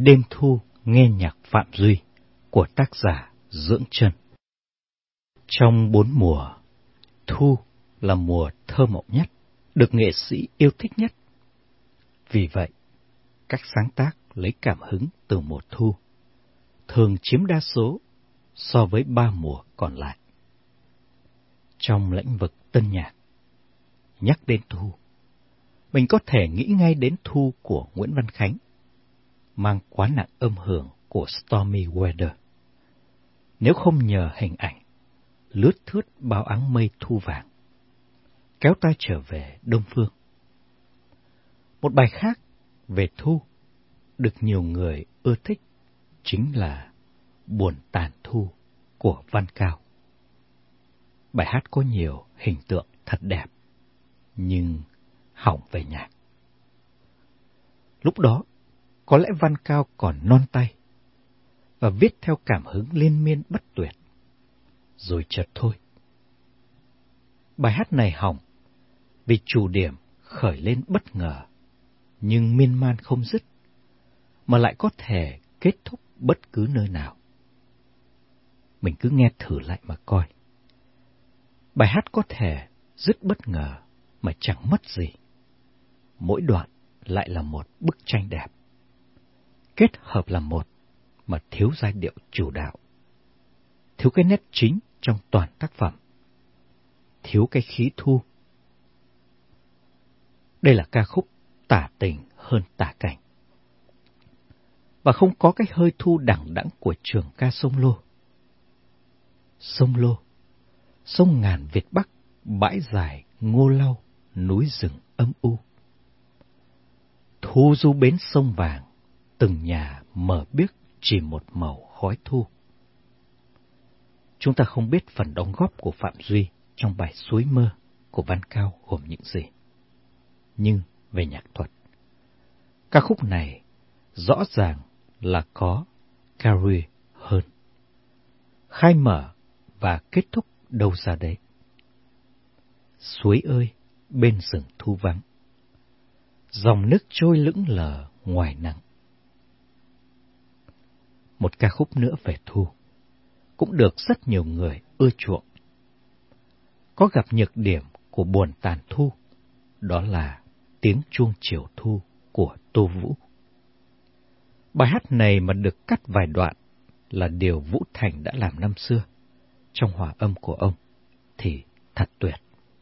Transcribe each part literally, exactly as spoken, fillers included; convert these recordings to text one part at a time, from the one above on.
Đêm thu nghe nhạc Phạm Duy của tác giả Dưỡng Chân. Trong bốn mùa, thu là mùa thơ mộng nhất, được nghệ sĩ yêu thích nhất. Vì vậy, các sáng tác lấy cảm hứng từ mùa thu thường chiếm đa số so với ba mùa còn lại. Trong lĩnh vực tân nhạc, nhắc đến thu, mình có thể nghĩ ngay đến Thu của Nguyễn Văn Khánh, mang quá nặng âm hưởng của Stormy Weather. Nếu không nhờ hình ảnh lướt thướt bao áng mây thu vàng, kéo ta trở về Đông Phương. Một bài khác về thu được nhiều người ưa thích chính là Buồn tàn thu của Văn Cao. Bài hát có nhiều hình tượng thật đẹp, nhưng hỏng về nhạc. Lúc đó, có lẽ Văn Cao còn non tay và viết theo cảm hứng liên miên bất tuyệt, rồi chợt thôi. Bài hát này hỏng vì chủ điểm khởi lên bất ngờ, nhưng miên man không dứt, mà lại có thể kết thúc bất cứ nơi nào. Mình cứ nghe thử lại mà coi. Bài hát có thể dứt bất ngờ mà chẳng mất gì. Mỗi đoạn lại là một bức tranh đẹp, kết hợp là một mà thiếu giai điệu chủ đạo, thiếu cái nét chính trong toàn tác phẩm, thiếu cái khí thu. Đây là ca khúc tả tình hơn tả cảnh, và không có cái hơi thu đẳng đẵng của trường ca sông Lô. Sông Lô, sông ngàn Việt Bắc, bãi dài ngô lau, núi rừng âm u. Thu du bến sông vàng, từng nhà mở biếc chỉ một màu khói thu. Chúng ta không biết phần đóng góp của Phạm Duy trong bài Suối Mơ của Văn Cao gồm những gì. Nhưng về nhạc thuật, ca khúc này rõ ràng là có Carey hơn. Khai mở và kết thúc đâu ra đấy. Suối ơi, bên rừng thu vắng, dòng nước trôi lững lờ ngoài nắng. Một ca khúc nữa về thu, cũng được rất nhiều người ưa chuộng. Có gặp nhược điểm của Buồn tàn thu, đó là tiếng chuông chiều thu của Tô Vũ. Bài hát này mà được cắt vài đoạn là điều Vũ Thành đã làm năm xưa trong hòa âm của ông thì thật tuyệt.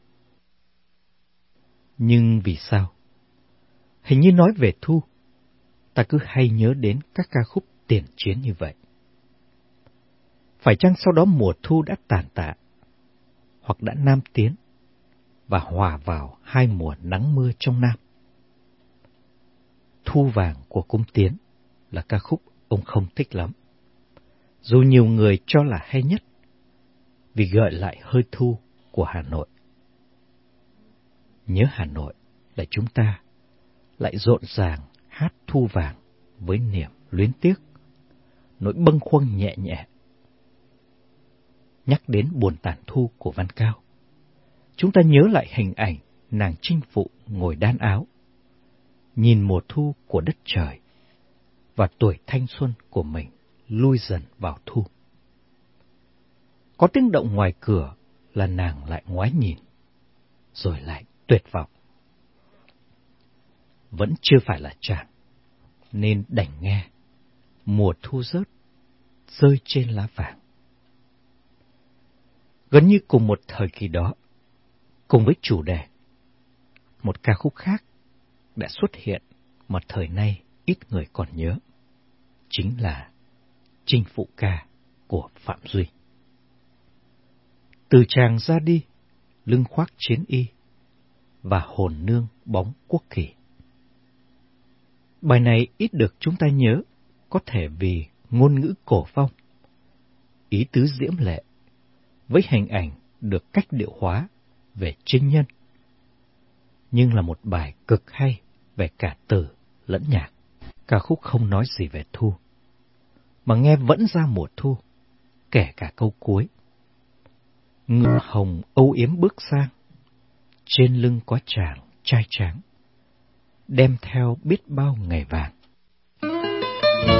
Nhưng vì sao? Hình như nói về thu, ta cứ hay nhớ đến các ca khúc tiền chiến như vậy. Phải chăng sau đó mùa thu đã tàn tạ, hoặc đã nam tiến, và hòa vào hai mùa nắng mưa trong Nam? Thu vàng của Cung Tiến là ca khúc ông không thích lắm, dù nhiều người cho là hay nhất, vì gợi lại hơi thu của Hà Nội. Nhớ Hà Nội là chúng ta lại rộn ràng hát thu vàng với niềm luyến tiếc, nỗi bâng khuâng nhẹ nhẹ. Nhắc đến Buồn tàn thu của Văn Cao, chúng ta nhớ lại hình ảnh nàng chinh phụ ngồi đan áo, nhìn mùa thu của đất trời, và tuổi thanh xuân của mình lui dần vào thu. Có tiếng động ngoài cửa là nàng lại ngoái nhìn, rồi lại tuyệt vọng. Vẫn chưa phải là chàng, nên đành nghe mùa thu rớt, rơi trên lá vàng. Gần như cùng một thời kỳ đó, cùng với chủ đề, một ca khúc khác đã xuất hiện mà thời nay ít người còn nhớ, chính là Chinh Phụ Ca của Phạm Duy. Từ chàng ra đi, lưng khoác chiến y, và hồn nương bóng quốc kỳ. Bài này ít được chúng ta nhớ, có thể vì ngôn ngữ cổ phong, ý tứ diễm lệ, với hình ảnh được cách điệu hóa về trinh nhân. Nhưng là một bài cực hay về cả từ lẫn nhạc. Ca khúc không nói gì về thu, mà nghe vẫn ra mùa thu, kể cả câu cuối. Ngựa hồng âu yếm bước sang, trên lưng có chàng trai tráng, đem theo biết bao ngày vàng.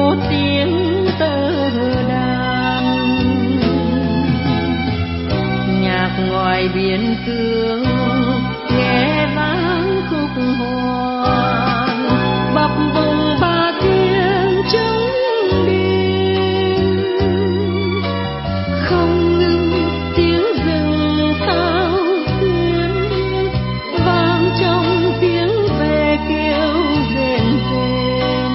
tiếng tơ đàn, nhạc ngoài biển cương nghe vang khúc hoan, bập bùng ba tiếng trống đêm, không ngừng tiếng rừng thao thuyên vang trong tiếng ve kêu rền rền.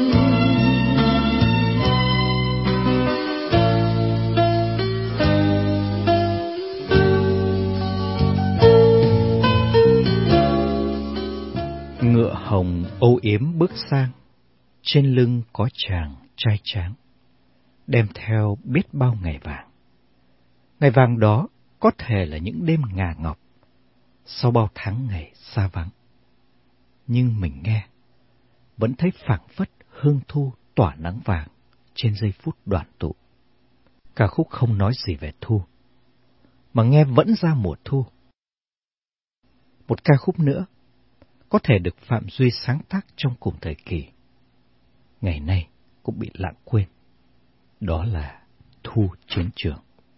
Ngựa hồng âu yếm bước sang, trên lưng có chàng trai tráng, đem theo biết bao ngày vàng. Ngày vàng đó có thể là những đêm ngà ngọc, sau bao tháng ngày xa vắng. Nhưng mình nghe, vẫn thấy phảng phất hương thu tỏa nắng vàng trên giây phút đoàn tụ. Ca khúc không nói gì về thu, mà nghe vẫn ra mùa thu. Một ca khúc nữa có thể được Phạm Duy sáng tác trong cùng thời kỳ, ngày nay cũng bị lãng quên, đó là Thu Chiến Trường.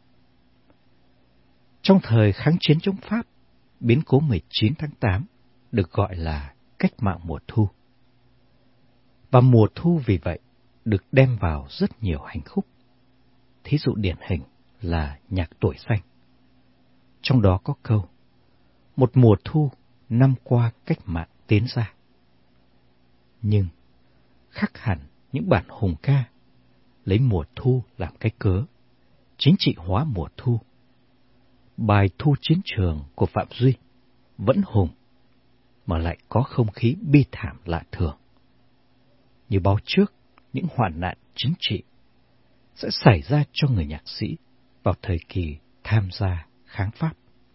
Trong thời kháng chiến chống Pháp, biến cố mười chín tháng tám được gọi là cách mạng mùa thu. Và mùa thu vì vậy được đem vào rất nhiều hành khúc. Thí dụ điển hình là nhạc Tuổi Xanh. Trong đó có câu: một mùa thu năm qua cách mạng tiến ra. Nhưng khác hẳn những bản hùng ca lấy mùa thu làm cái cớ, chính trị hóa mùa thu. Bài Thu Chiến Trường của Phạm Duy vẫn hùng, mà lại có không khí bi thảm lạ thường. Như báo trước những hoạn nạn chính trị sẽ xảy ra cho người nhạc sĩ vào thời kỳ tham gia kháng Pháp.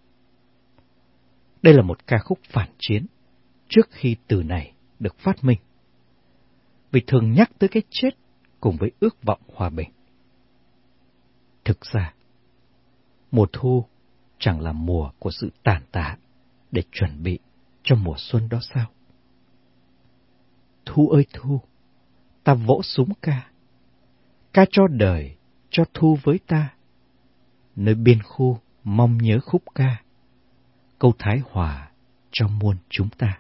Đây là một ca khúc phản chiến trước khi từ này được phát minh, vì thường nhắc tới cái chết cùng với ước vọng hòa bình. Thực ra, mùa thu chẳng là mùa của sự tàn tạ để chuẩn bị cho mùa xuân đó sao? Thu ơi thu, ta vỗ súng ca, ca cho đời, cho thu với ta. Nơi biên khu mong nhớ khúc ca, câu thái hòa cho muôn chúng ta.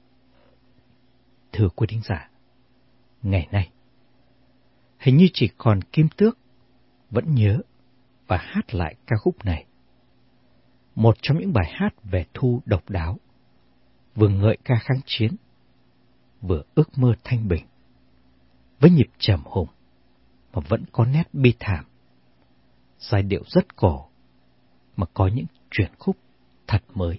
Thưa quý thính giả, ngày nay, hình như chỉ còn Kim Tước vẫn nhớ và hát lại ca khúc này. Một trong những bài hát về thu độc đáo, vừa ngợi ca kháng chiến, vừa ước mơ thanh bình, với nhịp trầm hùng mà vẫn có nét bi thảm, giai điệu rất cổ mà có những chuyển khúc thật mới.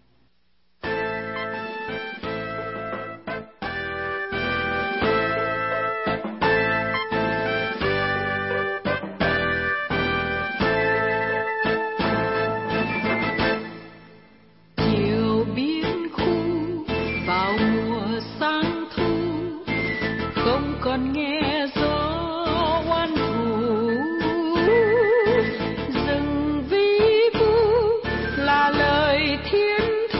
Rừng vi vu là lời thiên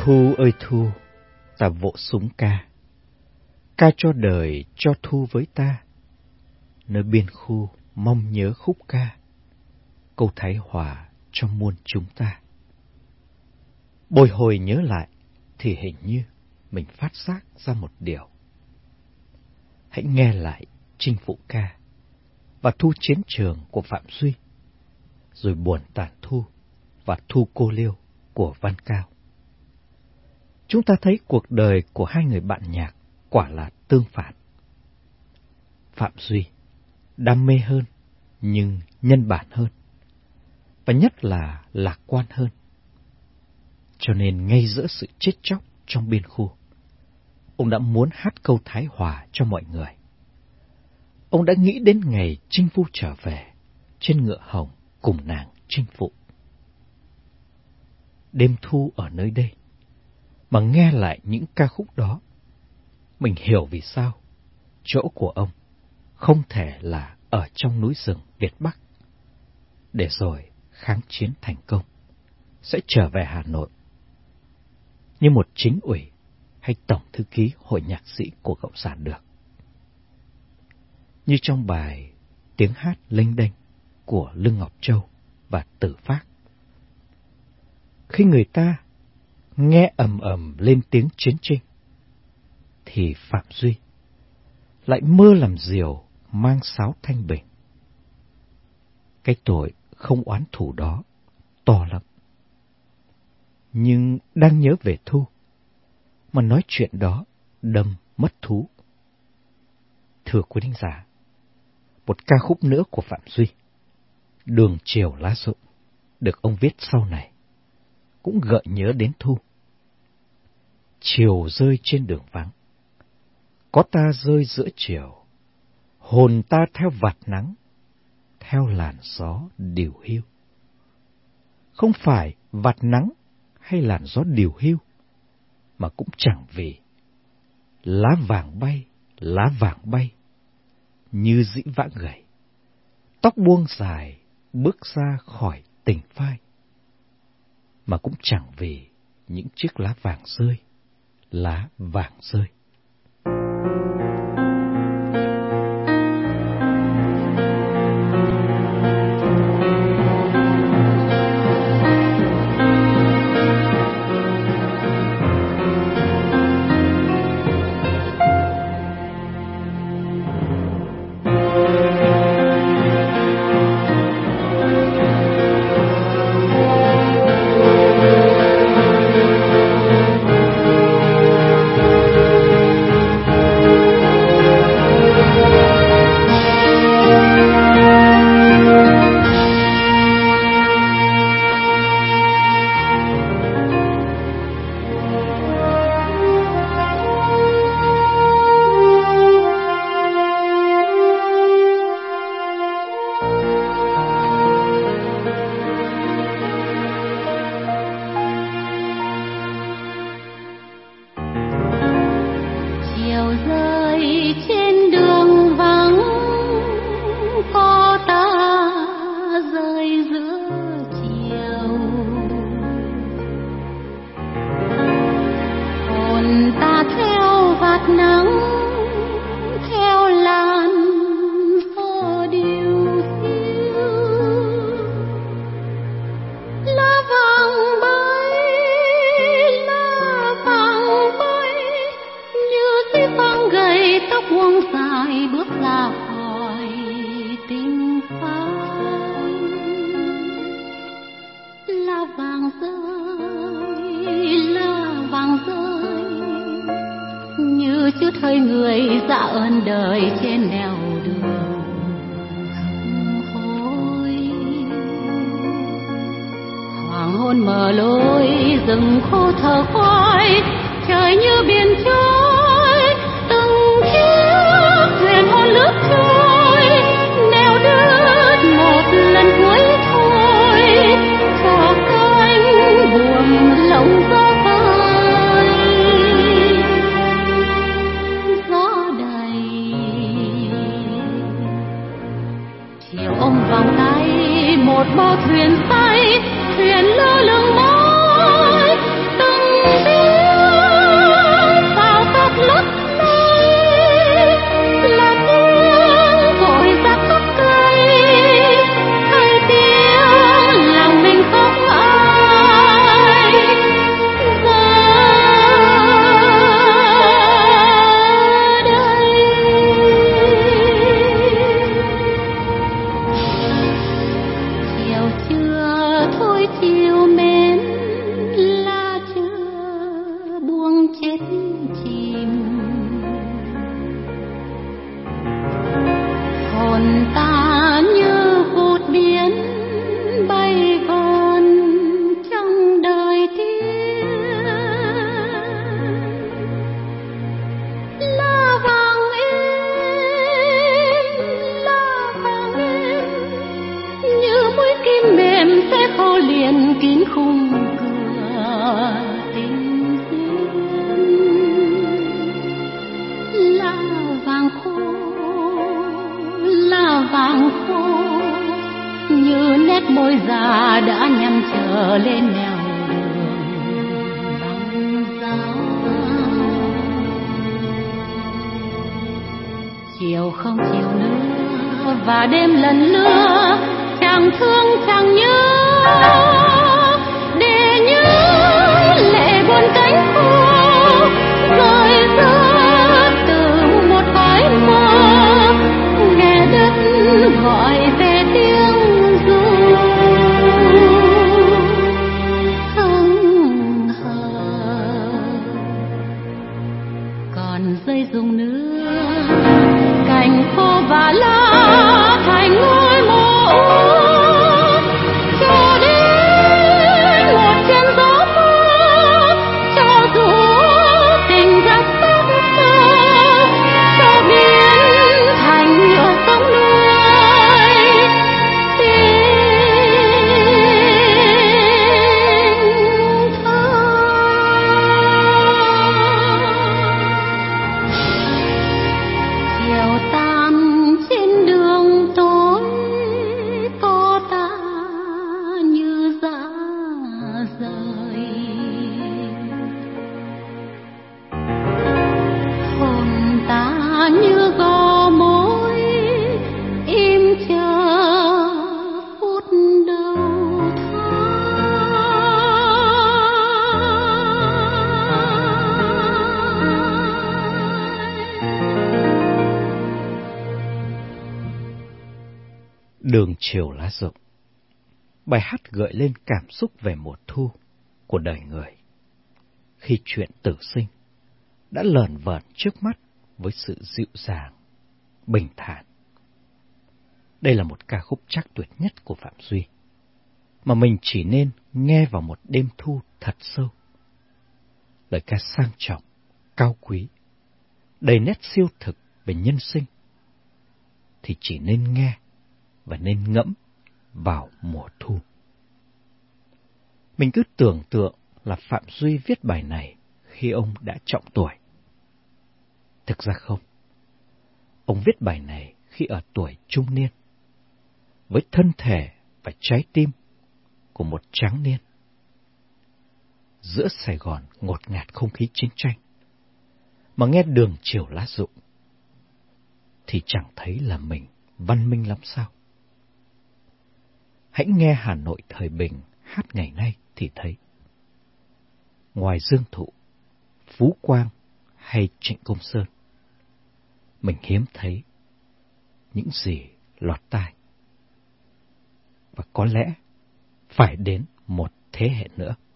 Thu ơi thu, ta vỗ súng ca, ca cho đời cho thu với ta. Nơi biên khu mong nhớ khúc ca, câu thái hòa cho muôn chúng ta. Bồi hồi nhớ lại thì hình như mình phát giác ra một điều. Hãy nghe lại Chinh Phụ Ca và Thu Chiến Trường của Phạm Duy, rồi Buồn Tàn Thu và Thu Cô Liêu của Văn Cao. Chúng ta thấy cuộc đời của hai người bạn nhạc quả là tương phản. Phạm Duy đam mê hơn, nhưng nhân bản hơn, và nhất là lạc quan hơn. Cho nên ngay giữa sự chết chóc trong biên khu, ông đã muốn hát câu thái hòa cho mọi người. Ông đã nghĩ đến ngày chinh phu trở về trên ngựa hồng cùng nàng chinh phụ. Đêm thu ở nơi đây, mà nghe lại những ca khúc đó, mình hiểu vì sao chỗ của ông không thể là ở trong núi rừng Việt Bắc, để rồi kháng chiến thành công sẽ trở về Hà Nội như một chính ủy hay tổng thư ký hội nhạc sĩ của Cộng sản được. Như trong bài Tiếng hát lênh đênh của Lương Ngọc Châu và Tử Phác. Khi người ta nghe ầm ầm lên tiếng chiến tranh, thì Phạm Duy lại mơ làm diều mang sáo thanh bình. Cái tội không oán thù đó to lắm. Nhưng đang nhớ về Thu, mà nói chuyện đó đâm mất thú. Thưa quý thính giả, một ca khúc nữa của Phạm Duy, Đường Chiều Lá Rụng, được ông viết sau này, cũng gợi nhớ đến Thu. Chiều rơi trên đường vắng, có ta rơi giữa chiều, hồn ta theo vạt nắng, theo làn gió điều hiu. Không phải vạt nắng hay làn gió điều hiu, mà cũng chẳng vì lá vàng bay, lá vàng bay, như dĩ vãng gầy, tóc buông dài bước ra khỏi tình phai, mà cũng chẳng vì những chiếc lá vàng rơi, lá vàng rơi. Thuyền say, thuyền lơ lửng mãi, từng chết chìm. Hồn ta như vụt biển bay vòn trong đời tiên. La vàng êm, la vàng êm, như mũi kim mềm sẽ khô liền kín khung cửa tình duyên. La vàng khô, la vàng khô, như nét môi già đã nhắm chờ lên nẻo đường băng giá. Chiều không chiều nữa và đêm lần lưa, chẳng thương chẳng nhớ, để nhớ lệ buồn cánh khô rơi rớt từ một cõi mơ, nghe đất gọi về tiếng ru hững hờ. Còn dây rụng nữa, cành khô và lá thành ngôi mộ ước, cho đến một cơn gió mưa, cho dù tình giặc tóc mơ, cho biến thành nhựa sông nuôi tình thơ. Chiều tan trên đường tối, có ta như giá rời. Hồn ta như gò mối im chờ phút đầu thai. Đường chiều lá rụng. Bài hát gợi lên cảm xúc về mùa thu của đời người, khi chuyện tử sinh đã lởn vởn trước mắt với sự dịu dàng, bình thản. Đây là một ca khúc trắc tuyệt nhất của Phạm Duy, mà mình chỉ nên nghe vào một đêm thu thật sâu. Lời ca sang trọng, cao quý, đầy nét siêu thực về nhân sinh, thì chỉ nên nghe và nên ngẫm vào mùa thu. Mình cứ tưởng tượng là Phạm Duy viết bài này khi ông đã trọng tuổi. Thực ra không. Ông viết bài này khi ở tuổi trung niên, với thân thể và trái tim của một tráng niên. Giữa Sài Gòn ngột ngạt không khí chiến tranh, mà nghe đường chiều lá rụng, thì chẳng thấy là mình văn minh lắm sao? Hãy nghe Hà Nội thời bình hát ngày nay thì thấy, ngoài Dương Thụ, Phú Quang hay Trịnh Công Sơn, mình hiếm thấy những gì lọt tai. Và có lẽ phải đến một thế hệ nữa.